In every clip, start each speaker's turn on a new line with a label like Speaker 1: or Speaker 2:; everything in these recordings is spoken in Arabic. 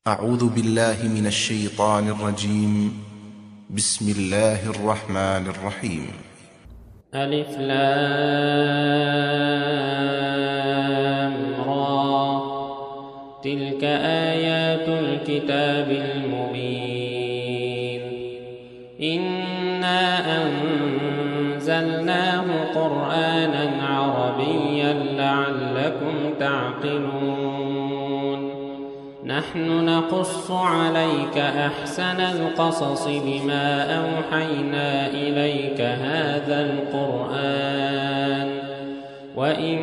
Speaker 1: أعوذ بالله من الشيطان الرجيم. بسم الله الرحمن الرحيم.
Speaker 2: ألف لام را تلك آيات الكتاب المبين إنا أنزلناه قرآنا عربيا لعلكم تعقلون نحن نقص عليك أحسن القصص بما أوحينا إليك هذا القرآن وإن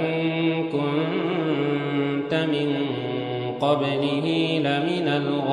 Speaker 2: كنت من قبله لمن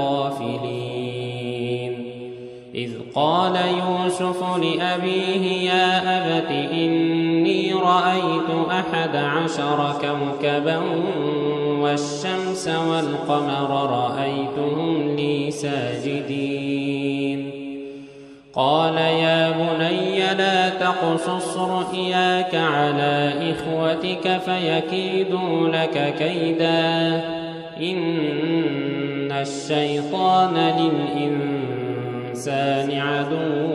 Speaker 2: الغافلين إذ قال يوسف لأبيه يا أبت إني رأيت 11 كوكبا والشمس والقمر رأيتهم لي ساجدين قال يا بني لا تقصص رؤياك على إخوتك فيكيدوا لك كيدا إن الشيطان للإنسان عدو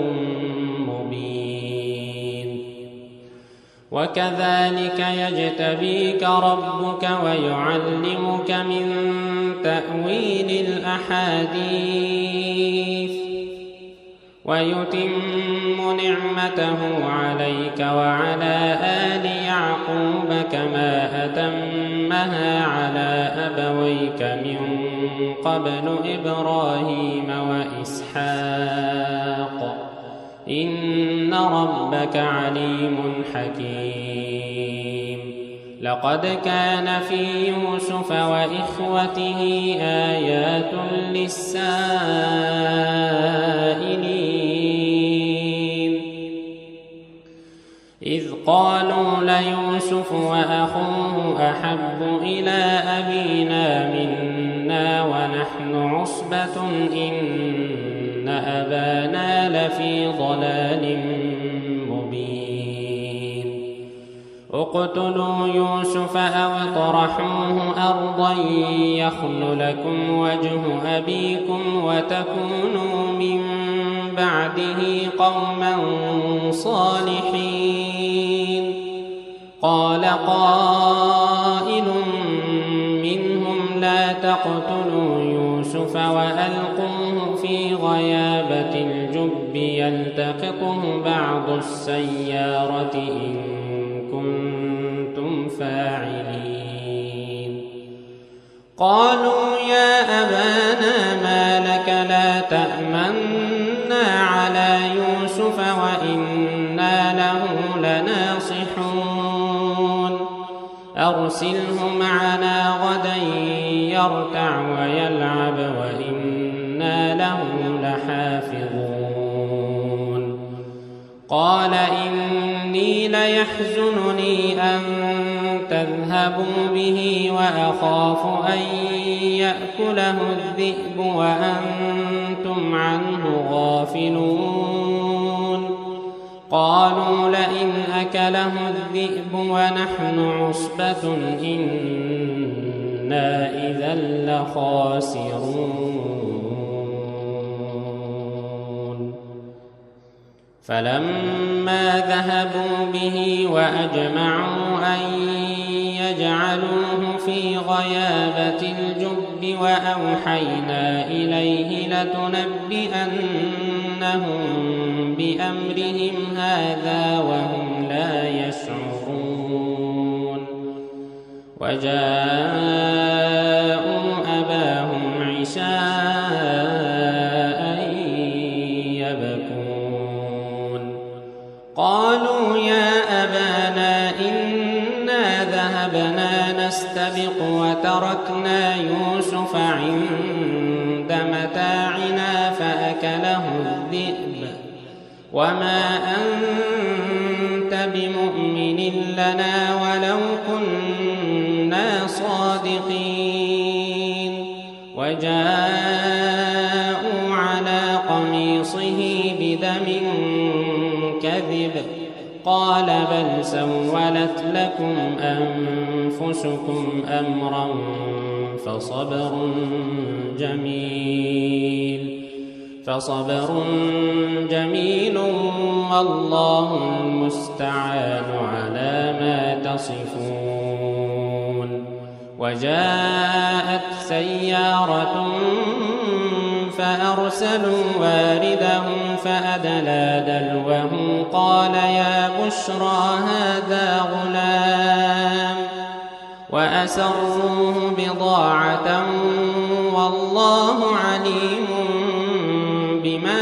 Speaker 2: مبين وكذلك يجتبيك ربك ويعلمك من تأويل الأحاديث ويتم نعمته عليك وعلى آل يعقوب كما أتمها على أبويك من قبل إبراهيم وإسحاق إن ربك عليم حكيم لقد كان في يوسف وإخوته آيات للسائلين إذ قالوا ليوسف وأخوه أحب إلى أبينا منا ونحن عصبة إن أبانا لفي ضلال مبين اقتلوا يوسف أو اطرحوه أرضا يخل لكم وجه أبيكم وتكونوا من بعده قوما صالحين قال قائل منهم لا تقتلوا يوسف وألقوه في غيابة الجب يلتقطه بعض السيارة إن كنتم فاعلين قالوا يا أبانا ما لك لا تأمنا على يوسف وإنا له لناصحون أرسله معنا غدا يرتع ويلعب وإنا له لحافظون قال إني ليحزنني أن تذهبوا به وأخاف أن يأكله الذئب وأنتم عنه غافلون قالوا لئن أكله الذئب ونحن عصبة إنا إذا لخاسرون فلما ذهبوا به وأجمعوا أن يجعلوه في غيابة الجب وأوحينا إليه لتنبئنهم بأمرهم هذا وهم لا يشعرون وجاءوا أباهم عشاء يبكون قالوا يا أبانا إنا ذهبنا نستبق وتركنا يوسف عند متاعنا فأكله الذئب وما أنت بمؤمن لنا ولو كنا صادقين وجاءوا على قميصه بدم كذب قال بل سولت لكم أنفسكم أمرا فصبر جميل والله المستعان على ما تصفون. وجاءت سيارة فأرسلوا واردهم فأدلى دلوه قال يا بشرى هذا غلام وأسروه بضاعة والله عليم بما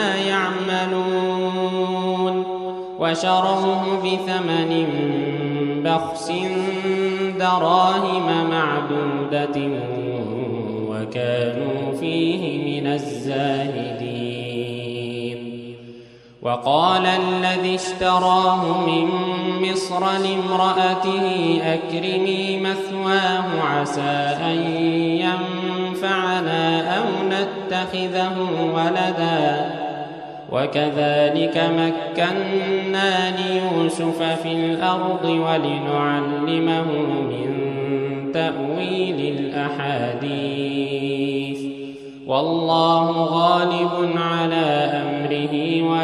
Speaker 2: يعملون. وشروه بثمن بخس دراهم معدودة وكانوا فيه من الزاهدين. وقال الذي اشتراه من مصر لامرأته أكرمي مثواه عسى أن ينفعنا أو نتخذه ولدا وكذلك مكنا ليوسف في الأرض ولنعلمه من تأويل الأحاديث والله غالب على أمره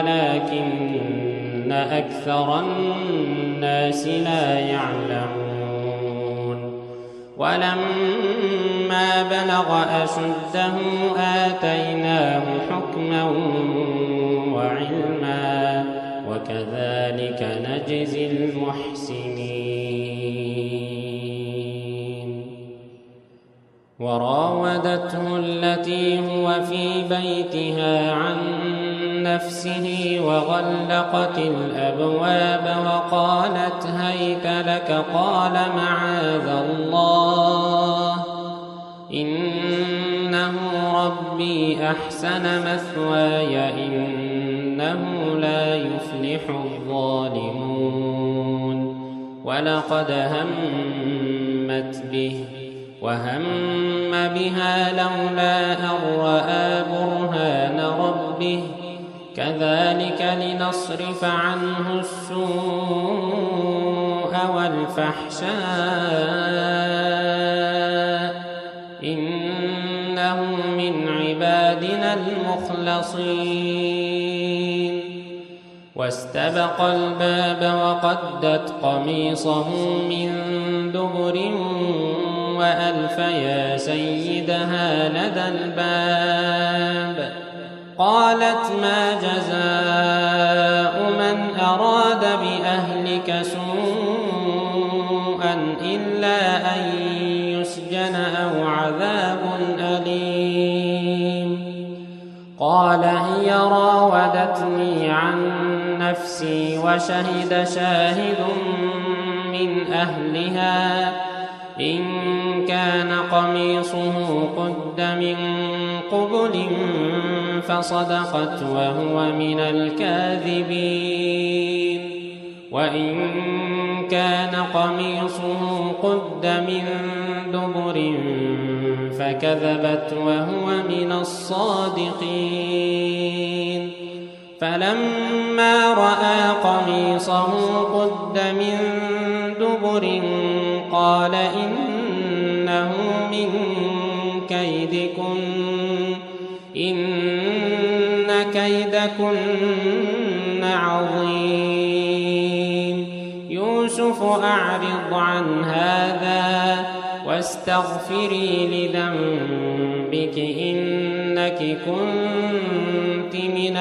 Speaker 2: ولكن أكثر الناس لا يعلمون. ولما بلغ أشده آتيناه حكما وعلما وكذلك نجزي المحسنين. وراودته التي هو في بيتها عن نفسه وغلقت الأبواب وقالت هيت لك قال معاذ الله إنه ربي أحسن مثواي إنه لا يفلح الظالمون. ولقد همت به وهم بها لولا أن رأى برهان ربه كذلك لنصرف عنه السوء والفحشاء إنه من عبادنا المخلصين. واستبق الباب وقدت قميصه من دبر وألف يا سيدها لدى الباب قالت ما جزاء من أراد بأهلك سوءا إلا أن يسجن أو عذاب أليم. قال هي راودتني عن نفسي وشهد شاهد من أهلها إن كان قميصه قد من قبل فصدقت وهو من الكاذبين وإن كان قميصه قد من دبر فكذبت وهو من الصادقين. فلما رأى قميصه قد من دبر قال إنه من كيدكن إن كيدكن عظيم. يوسف أعرض عن هذا واستغفري لذنبك إنك كنت من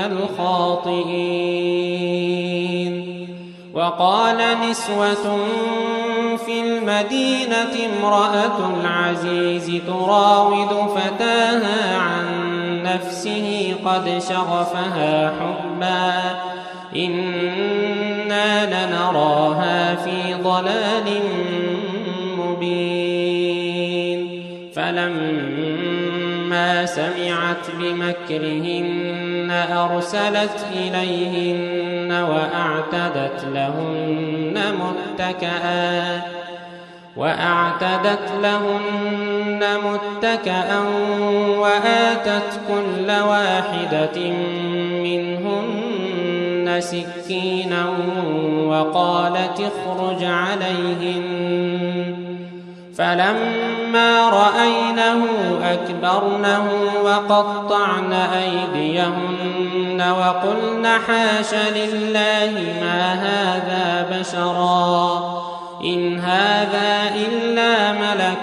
Speaker 2: الخاطئين. وقال نسوة في المدينة امرأة العزيز تراود فتاها عن نفسه قد شغفها حبا إنا لنراها في ضلال مبين. فلما سمعت بمكرهن أرسلت إليهن وأعتدت لهن متكئا وآتت كل واحدة منهن سكينا وقالت اخرج عليهن. فلما فلما رأينه أكبرنه وقطعن أيديهن وقلن حاش لله ما هذا بشرا إن هذا إلا ملك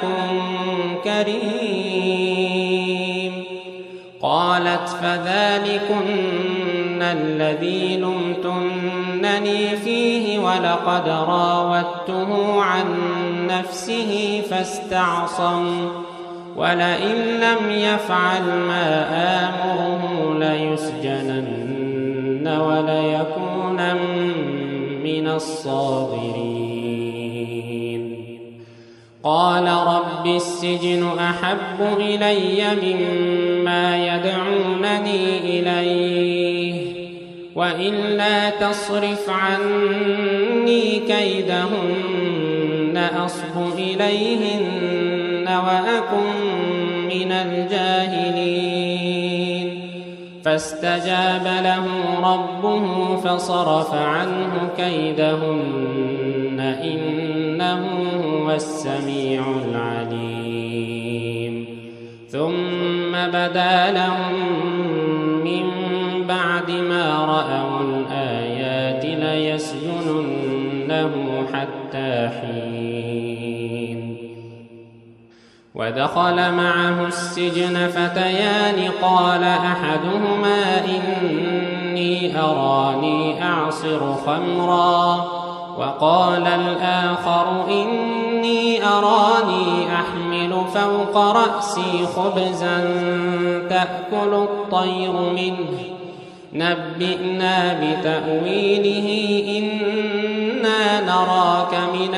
Speaker 2: كريم. قالت فذلكن الذي لمتنني فيه ولقد راودته عن نفسه فاستعصم ولئن لم يفعل ما آمره ليسجنن وليكونن من الصاغرين. قال رب السجن أحب إلي مما يدعونني إليه وإلا تصرف عني كيدهن أصب إليهن وأكن من الجاهلين. فاستجاب له ربه فصرف عنه كيدهن إنه هو السميع العليم. ثم بدا لهم من بعد ما رأوا الآيات ليسجننه حتى حين. ودخل معه السجن فتيان قال أحدهما إني أراني أعصر خمرا وقال الآخر إني أراني أحمل فوق رأسي خبزا تأكل الطير منه نبئنا بتأويله إنا نراك من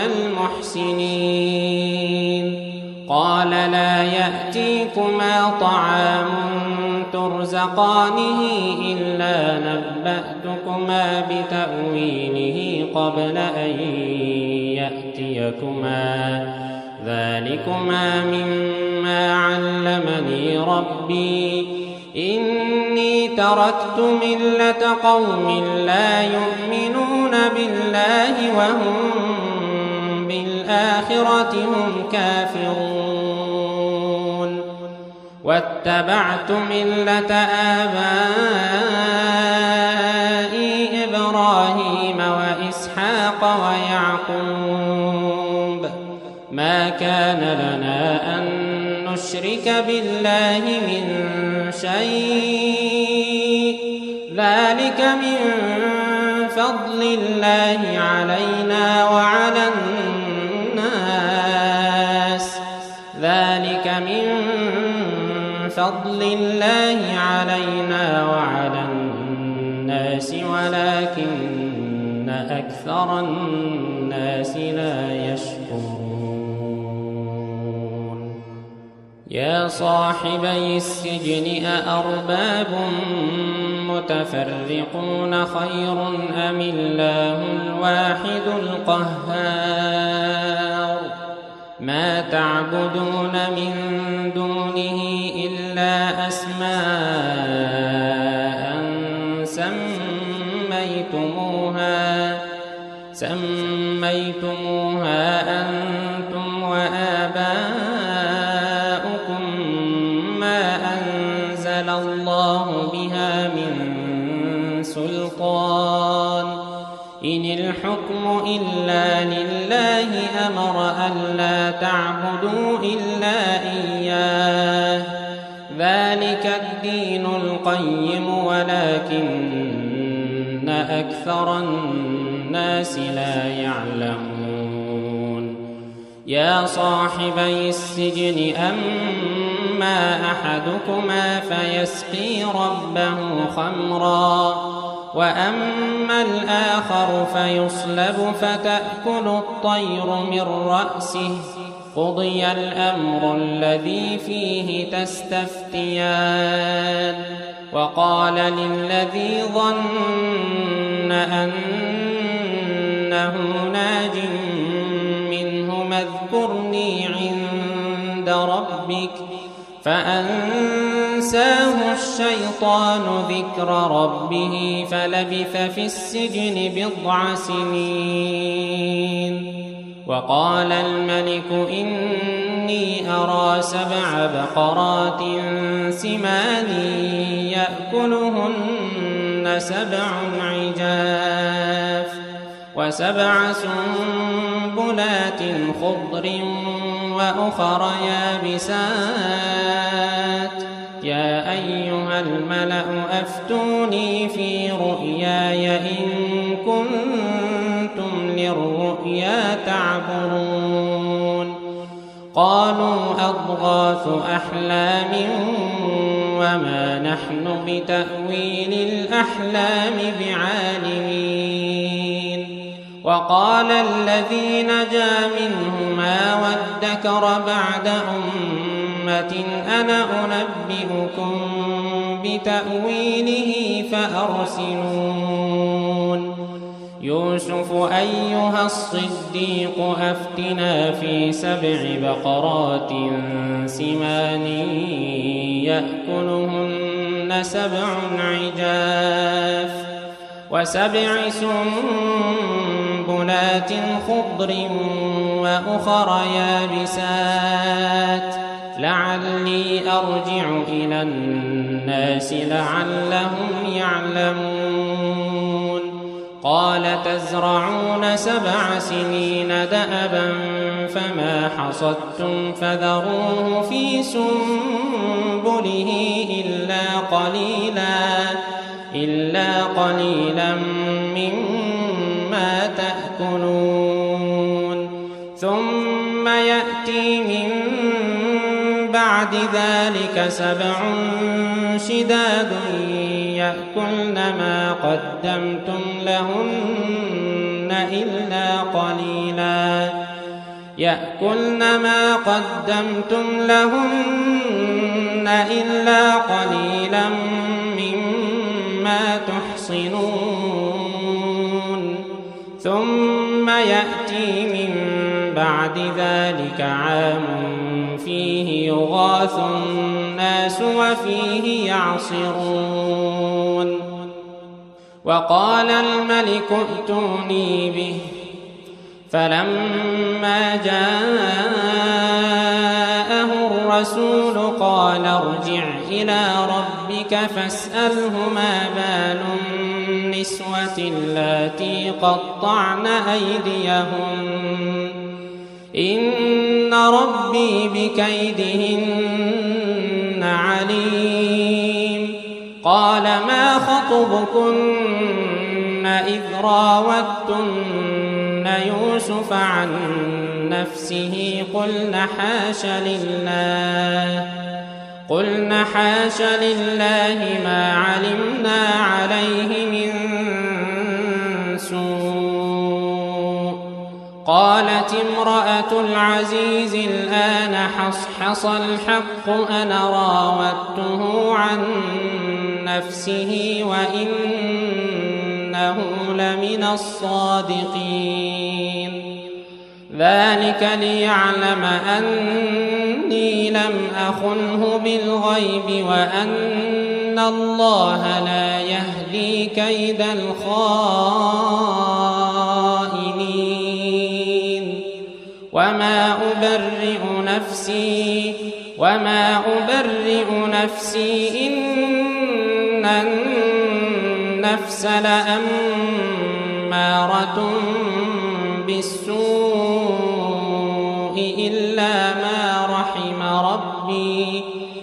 Speaker 2: المحسنين. قال لا يأتيكما طعام ترزقانه إلا نبأتكما بتأويله قبل أن يأتيكما ذلكما مما علمني ربي إني تركت ملة قوم لا يؤمنون بالله وهم بالآخرة هم كافرون واتبعت ملة آبائي إبراهيم وإسحاق ويعقوب ما كان لنا أن نشرك بالله من شيء ذلك من فضل الله علينا وعلى الناس ذلك من فضل الله علينا وعلى الناس ولكن أكثر الناس لا يشكرون. يا صاحبي السجن أأرباب متفرقون خير أم الله الواحد القهار ما تعبدون من دونه إلا أسماء سميتموها أنتم وآباؤكم ما أنزل الله بها من سلطان إن الحكم إلا لله أمر ألا تعبدوا إلا إياه ذلك الدين القيم ولكن أكثر الناس لا يعلمون. يا صاحبي السجن أما أحدكما فيسقي ربه خمرا وأما الآخر فيصلب فتأكل الطير من رأسه قضي الأمر الذي فيه تستفتيان. وقال للذي ظن أنه ناج منهما اذكرني عند ربك فأنساه الشيطان ذكر ربه فلبث في السجن 9 سنين. وقال الملك إني إني أرى 7 بقرات سمان يأكلهن 7 عجاف و7 سنبلات خضر وأخر يابسات يا أيها الملأ أفتوني في رؤياي إن كنتم للرؤيا تعبرون قالوا أضغاث أحلام وما نحن بتأويل الأحلام بعالمين وقال الذي نجا منهما وادكر بعد أمة أنا أنبئكم بتأويله فأرسلون يوسف أيها الصديق أفتنا في 7 بقرات سمان يأكلهن 7 عجاف و7 سنبلات خضر وأخر يابسات لعلي أرجع إلى الناس لعلهم يعلمون قال تزرعون 7 سنين دأبا فما حصدتم فذروه في سنبله إلا قليلا مما تأكلون ثم يأتي من بعد ذلك 7 شداد يأكلن ما قدمتم لهن إلا قليلا مما تحصنون ثم يأتي من بعد ذلك عام فيه يغاث الناس وفيه يعصرون وقال الملك ائتوني به فلما جاءه الرسول قال ارجع إلى ربك فاسأله ما بال النسوة اللاتي قطعن أيديهن إن ربي بكيدهن عليم قال ما خطبكن إذ راوتن يوسف عن نفسه قلن حاش لله ما علمنا عليه من سوء قالت امرأة العزيز الآن حصحص الحق أنا راودته عن نفسه وإنه لمن الصادقين ذلك ليعلم أني لم أخنه بالغيب وأن الله لا يهدي كيد الخائنين وما أبرئ نفسي إن النفس لأمارة بالسوء إلا ما رحم ربي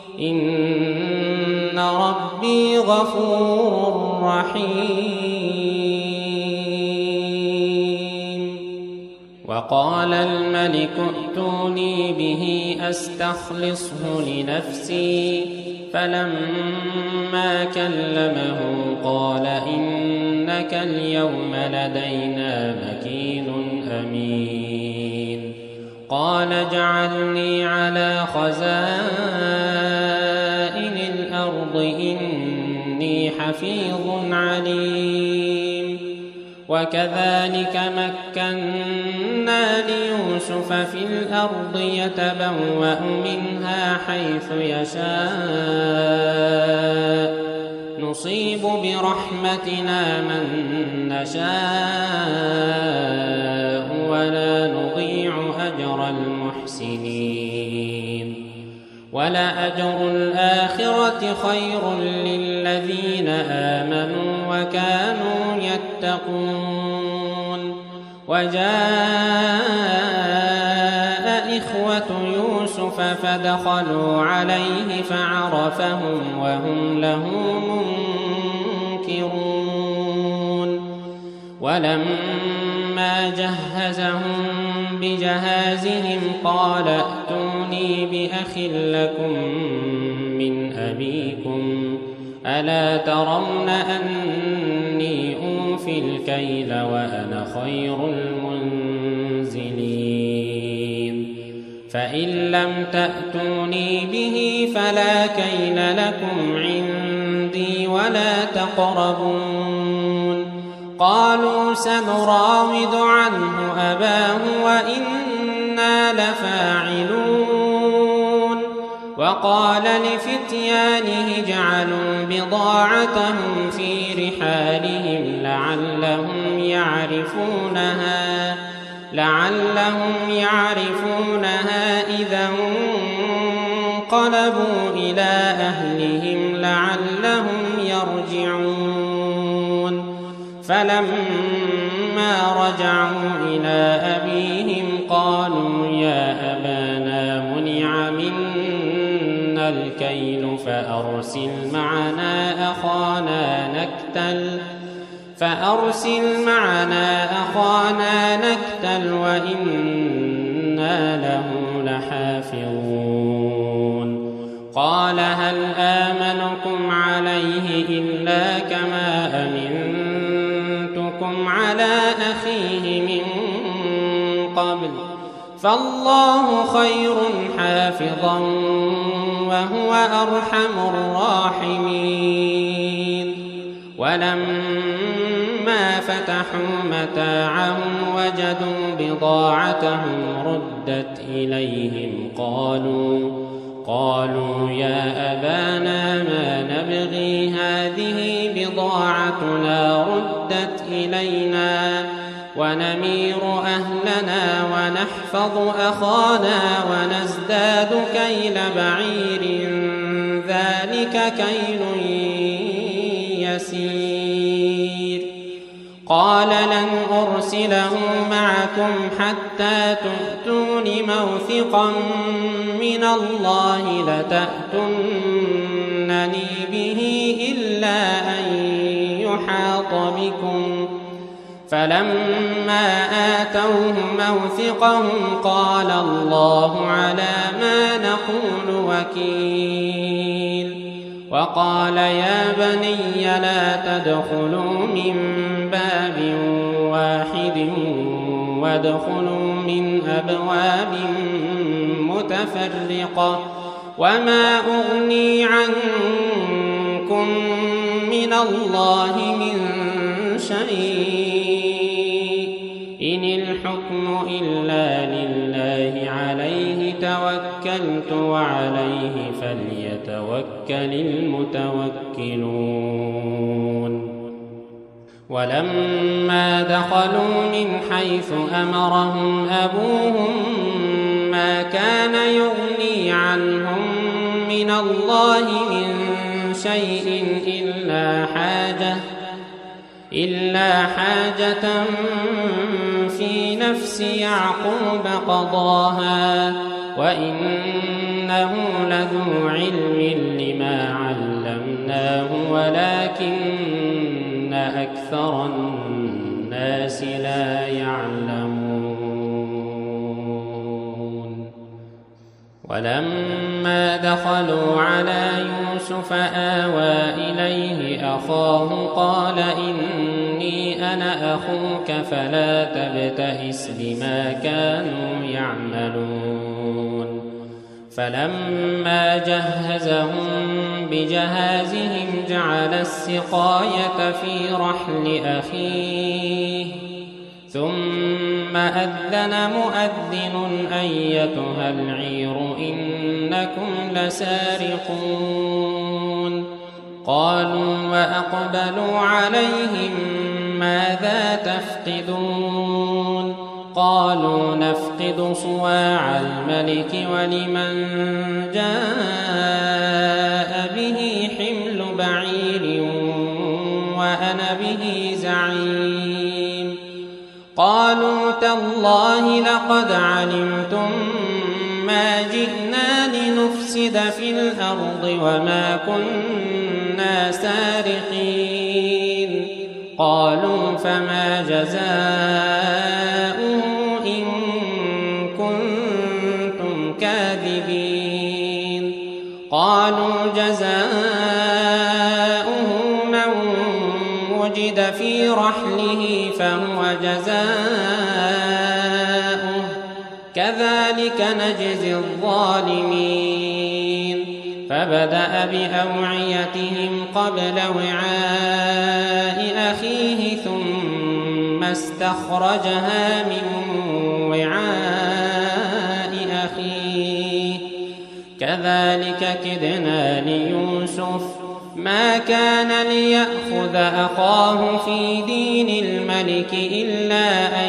Speaker 2: إن ربي غفور رحيم وقال الملك ائتوني به أستخلصه لنفسي فلما كلمه قال إنك اليوم لدينا مكين أمين قال اجعلني على خزائن الأرض إني حفيظ عليم وكذلك مكنا ليوسف في الأرض يتبوأ منها حيث يشاء نصيب برحمتنا من نشاء ولا نضيع أجر المحسنين ولأجر الآخرة خير للذين آمنوا وكانوا يتقون. وجاء إخوة يوسف فدخلوا عليه فعرفهم وهم له منكرون. ولما جهزهم بجهازهم قال ائتوني بأخ لكم من أبيكم ألا ترون أني أوفي الكيل وأنا خير المنزلين. فإن لم تأتوني به فلا كيل لكم عندي ولا تقربون. قالوا سنراود عنه أباه وإنا لفاعلون. وقال لفتيانه اجعلوا بضاعتهم في رحالهم لعلهم يعرفونها إذا انقلبوا إلى أهلهم لعلهم يرجعون. فلما رجعوا إلى أبيهم قالوا يا أبانا منع منا الكيل فأرسل معنا أخانا نكتل وإنا له لحافظون. قال هل آمنكم عليه إلا كما أمنتكم على أخيه من قبل فالله خير حافظا وهو أرحم الراحمين. ولما فتحوا متاعهم وجدوا بضاعتهم ردت إليهم قالوا يا أبانا ما نبغي هذه بضاعتنا ردت إلينا ونمير أهلنا ونحفظ أخانا ونزداد كيل بعير ذلك كيل يسير. قال لن أرسله معكم حتى تؤتون موثقا من الله لتأتونني به إلا أن يحاط بكم. فلما آتوه موثقهم قال الله على ما نقول وكيل. وقال يا بني لا تدخلوا من باب واحد وادخلوا من أبواب متفرقة وما أغني عنكم من الله من شيء إن الحكم إلا لله عليه توكلت وعليه فليتوكل المتوكلون. ولما دخلوا من حيث أمرهم أبوهم ما كان يغني عنهم من الله من شيء إلا حاجة في نفس يعقوب قضاها وإنه لذو علم لما علمناه ولكن أكثر الناس لا يعلمون. ولما دخلوا على يوسف آوى إليه أخاه قال إني أنا أخوك فلا تبتئس بما كانوا يعملون. فلما جهزهم بجهازهم جعل السقاية في رحل أخيه ثم أذن مؤذن أيتها العير إنكم لسارقون. قالوا وأقبلوا عليهم ماذا تفقدون. قالوا نفقد صواع الملك ولمن جاء به حمل بعير وأنا به زعيم. قالوا تالله لقد علمتم ما جئنا لنفسد في الأرض وما كنا سارقين. قالوا فما جزاؤه إن كنتم كاذبين. قالوا جزاؤه من وجد في رحله فهو جزاؤه كذلك نجزي الظالمين. فبدأ بأوعيتهم قبل وعاء أخيه ثم استخرجها من وعاء أخيه كذلك كدنا ليوسف ما كان ليأخذ أخاه في دين الملك إلا أن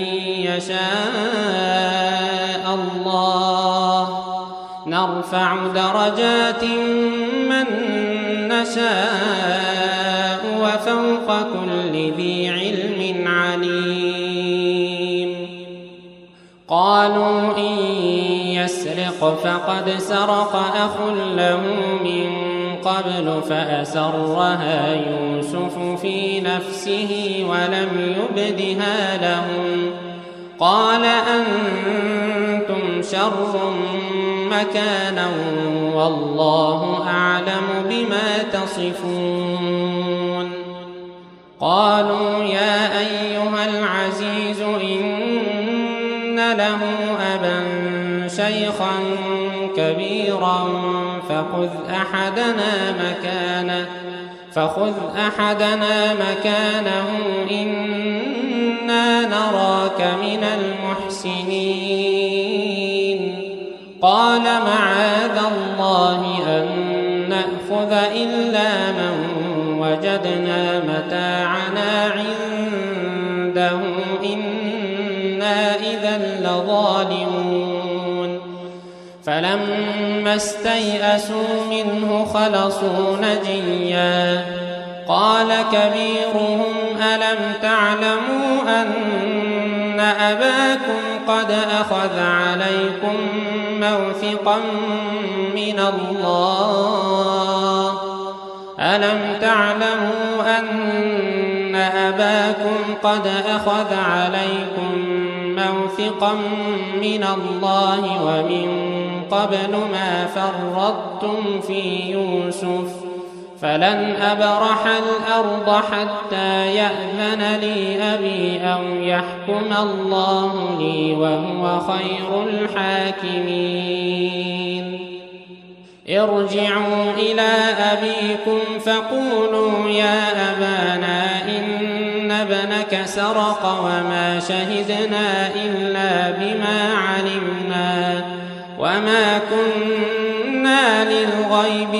Speaker 2: يشاء الله نرفع درجات من نشاء وفوق كل ذي علم عليم. قالوا إن يسرق فقد سرق أخ له من قبل فأسرها يوسف في نفسه ولم يبدها لهم. قال أنتم شر مكانا والله أعلم بما تصفون. قالوا يا أيها العزيز إن له أبا شيخا كبيرا فخذ أحدنا مكانه إنا نراك من المحسنين. قال معاذ الله أن نأخذ إلا من وجدنا متاعنا عنده إنا إذا لظالمون. فلما استيئسوا منه خلصوا نجيا. قال كبيرهم ألم تعلموا أن أباكم قد أخذ عليكم موثقا من الله ألم تعلموا أن أباكم قد أخذ عليكم موثقا من الله ومن قبل ما فرطتم في يوسف فلن أبرح الأرض حتى يأذن لي أبي أو يحكم الله لي وهو خير الحاكمين. ارجعوا إلى أبيكم فقولوا يا أبانا إن ابنك سرق وما شهدنا إلا بما علمنا وما كنا للغيب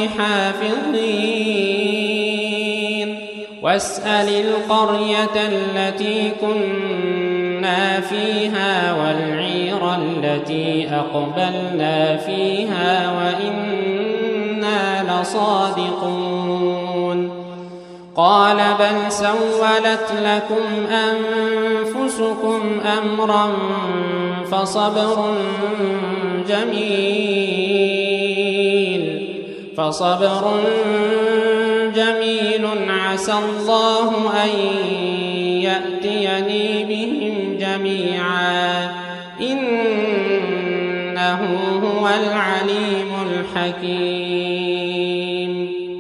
Speaker 2: حافظين. واسأل القرية التي كنا فيها والعير التي أقبلنا فيها وإنا لصادقون. قال بل سولت لكم أنفسكم أمرا فصبر جميل عسى الله أن يأتيني بهم جميعا إنه هو العليم الحكيم.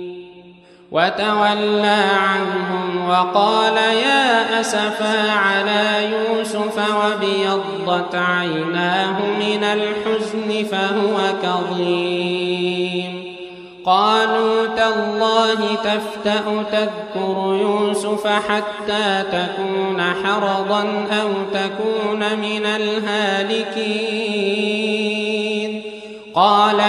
Speaker 2: وتولى عنهم وقال يا أسفا على يوسف وابيضت عيناه من الحزن فهو كظيم. قالوا تالله تفتأ تذكر يوسف حتى تكون حرضا أو تكون من الهالكين. قال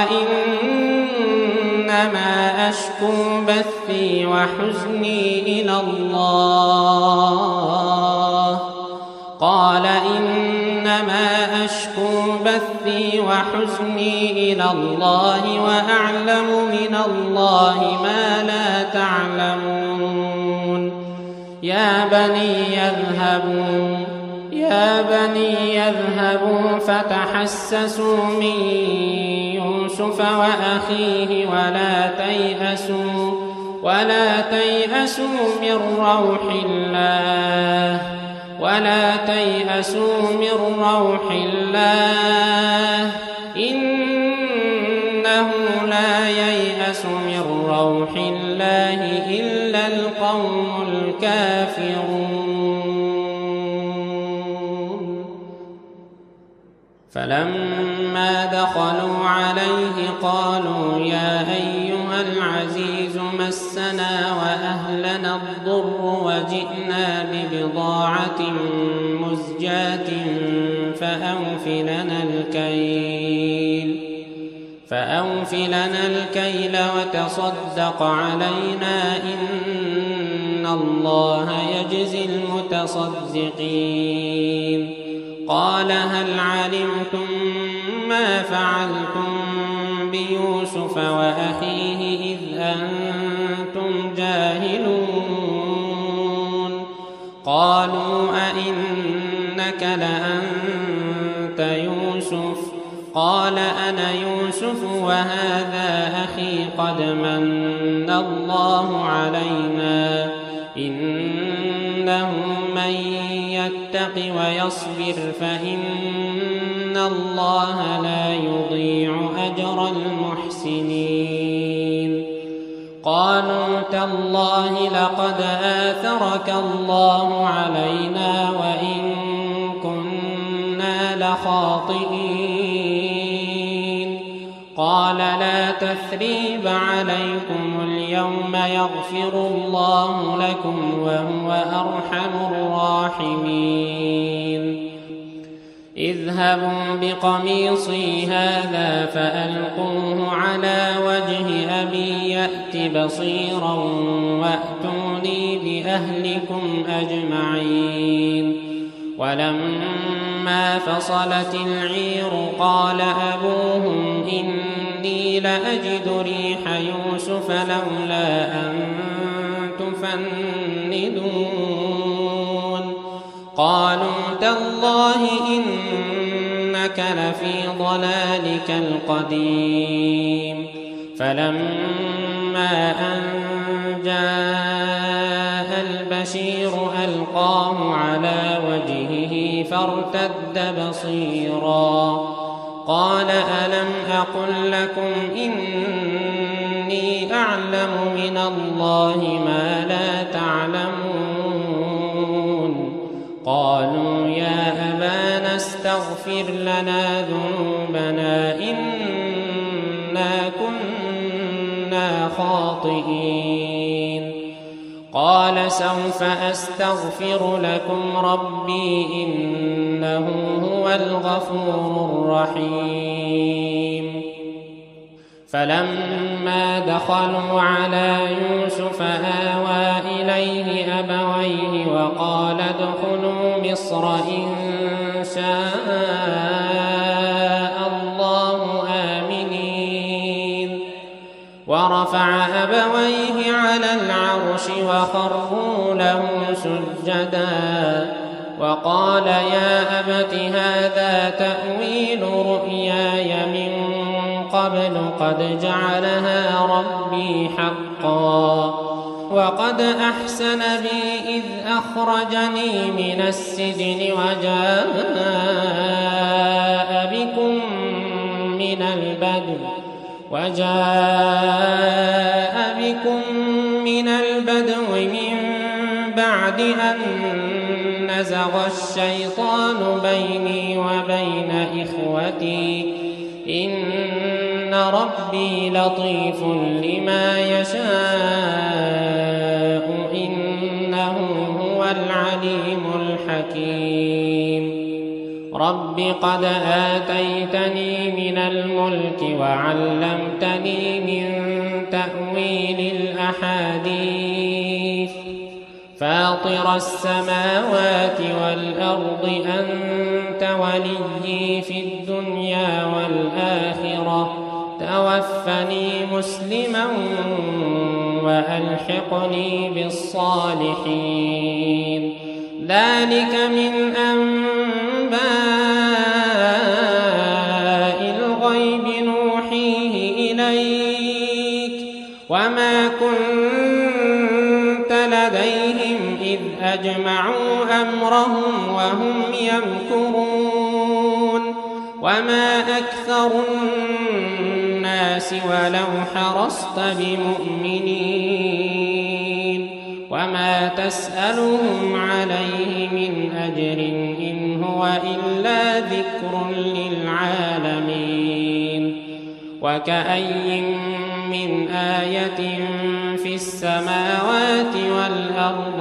Speaker 2: إنما أشكو بثي وحزني إلى الله. قال إن إنما أشكو بثي وحزني إلى الله وأعلم من الله ما لا تعلمون. يا بني يذهبوا فتحسسوا من يوسف وأخيه ولا تيأسوا من روح الله إنه لا ييأس من روح الله إلا القوم الكافرون. فلما دخلوا عليه قالوا يا أيها العزيز مسنا وأهلنا الضر وجئنا ببضاعة مزجاة فأوف لنا الكيل وتصدق علينا إن الله يجزي المتصدقين. قال هل علمتم ما فعلتم بيوسف وأخيه إذ أنتم جاهلون؟ قالوا أئنك لأنت يوسف؟ قال أنا يوسف وهذا أخي قد من الله علينا إنه من يتق ويصبر فإن الله لا يضيع أجر المحسنين. قالوا تالله لقد آثرك الله علينا وإن كنا لخاطئين. قال لا تثريب عليكم اليوم يغفر الله لكم وهو أرحم الراحمين. اذهبوا بقميصي هذا فألقوه على وجه أبي يأت بصيرا وأتوني بأهلكم أجمعين. ولما فصلت العير قال أبوهم إني لأجد ريح يوسف لولا أن تفندون. قالوا تالله إنك لفي ضلالك القديم. فلما أن جاء البشير ألقاه على وجهه فارتد بصيرا. قال ألم أقل لكم إني أعلم من الله ما لا تعلمون؟ قالوا يا أبانا استغفر لنا ذنوبنا إنا كنا خاطئين. قال سوف أستغفر لكم ربي إنه هو الغفور الرحيم. فلما دخلوا على يوسف آوى إليه أبويه وقال ادخلوا مصر إن شاء الله آمنين. ورفع أبويه على العرش وخروا له سجدا وقال يا أبت هذا تأويل رؤياي من قبل قد جعلها ربي حقا وقد أحسن بي إذ أخرجني من السجن وجاء بكم من البدو من بعد أن نزغ الشيطان بيني وبين إخوتي إن ربي لطيف لما يشاء إنه هو العليم الحكيم. رب قد آتيتني من الملك وعلمتني من تأويل الأحاديث فاطر السماوات والأرض أنت وليي في الدنيا والآخرة توفني مسلما وألحقني بالصالحين ذلك من أنباء الغيب نوحيه إليك وما كنت لديهم إذ أجمعوا أمرهم وهم يمكرون وما أكثر الناس ولو حرصت بمؤمنين وما تسألهم عليه من أجر إن هو إلا ذكر للعالمين وكأي من آية في السماوات والأرض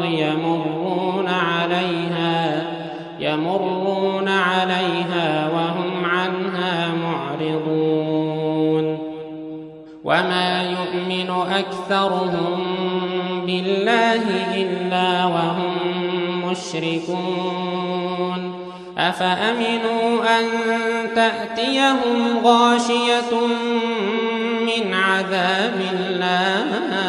Speaker 2: يمرون عليها وهم عنها معرضون وما يؤمن أكثرهم بالله إلا وهم مشركون أفأمنوا أن تأتيهم غاشية من عذاب الله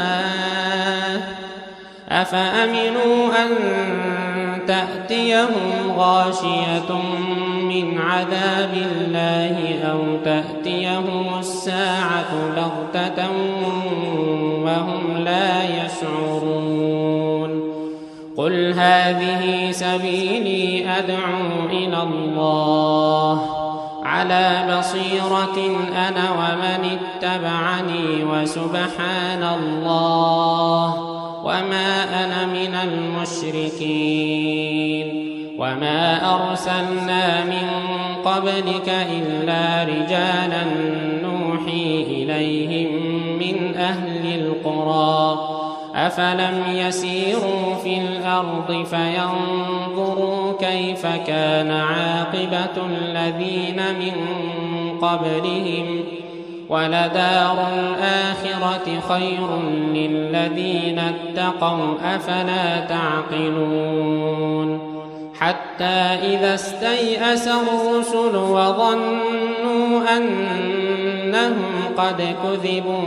Speaker 2: أو تأتيهم الساعة بغتة وهم لا يشعرون قل هذه سبيلي أدعو إلى الله على بصيرة أنا ومن اتبعني وسبحان الله وما أنا من المشركين وما أرسلنا من قبلك إلا رجالا نوحي إليهم من أهل القرى أفلم يسيروا في الأرض فينظروا كيف كان عاقبة الذين من قبلهم ولدار الآخرة خير للذين اتقوا أفلا تعقلون حتى إذا استيأس الرسل وظنوا أنهم قد كذبوا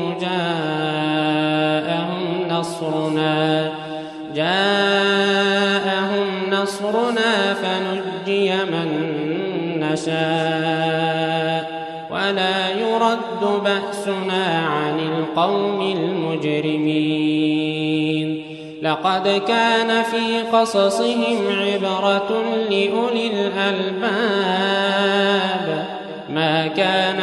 Speaker 2: جاءهم نصرنا فنجي من نشاء ولا يرد بأسنا عن القوم المجرمين لقد كان في قصصهم عبرة لأولي الألباب ما كان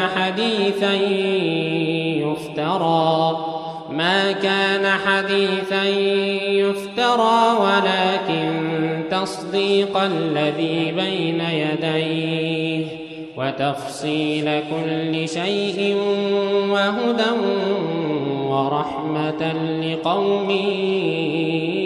Speaker 2: حديثا يفترى ولكن تصديق الذي بين يديه وتفصيل كل شيء وهدى ورحمة لقوم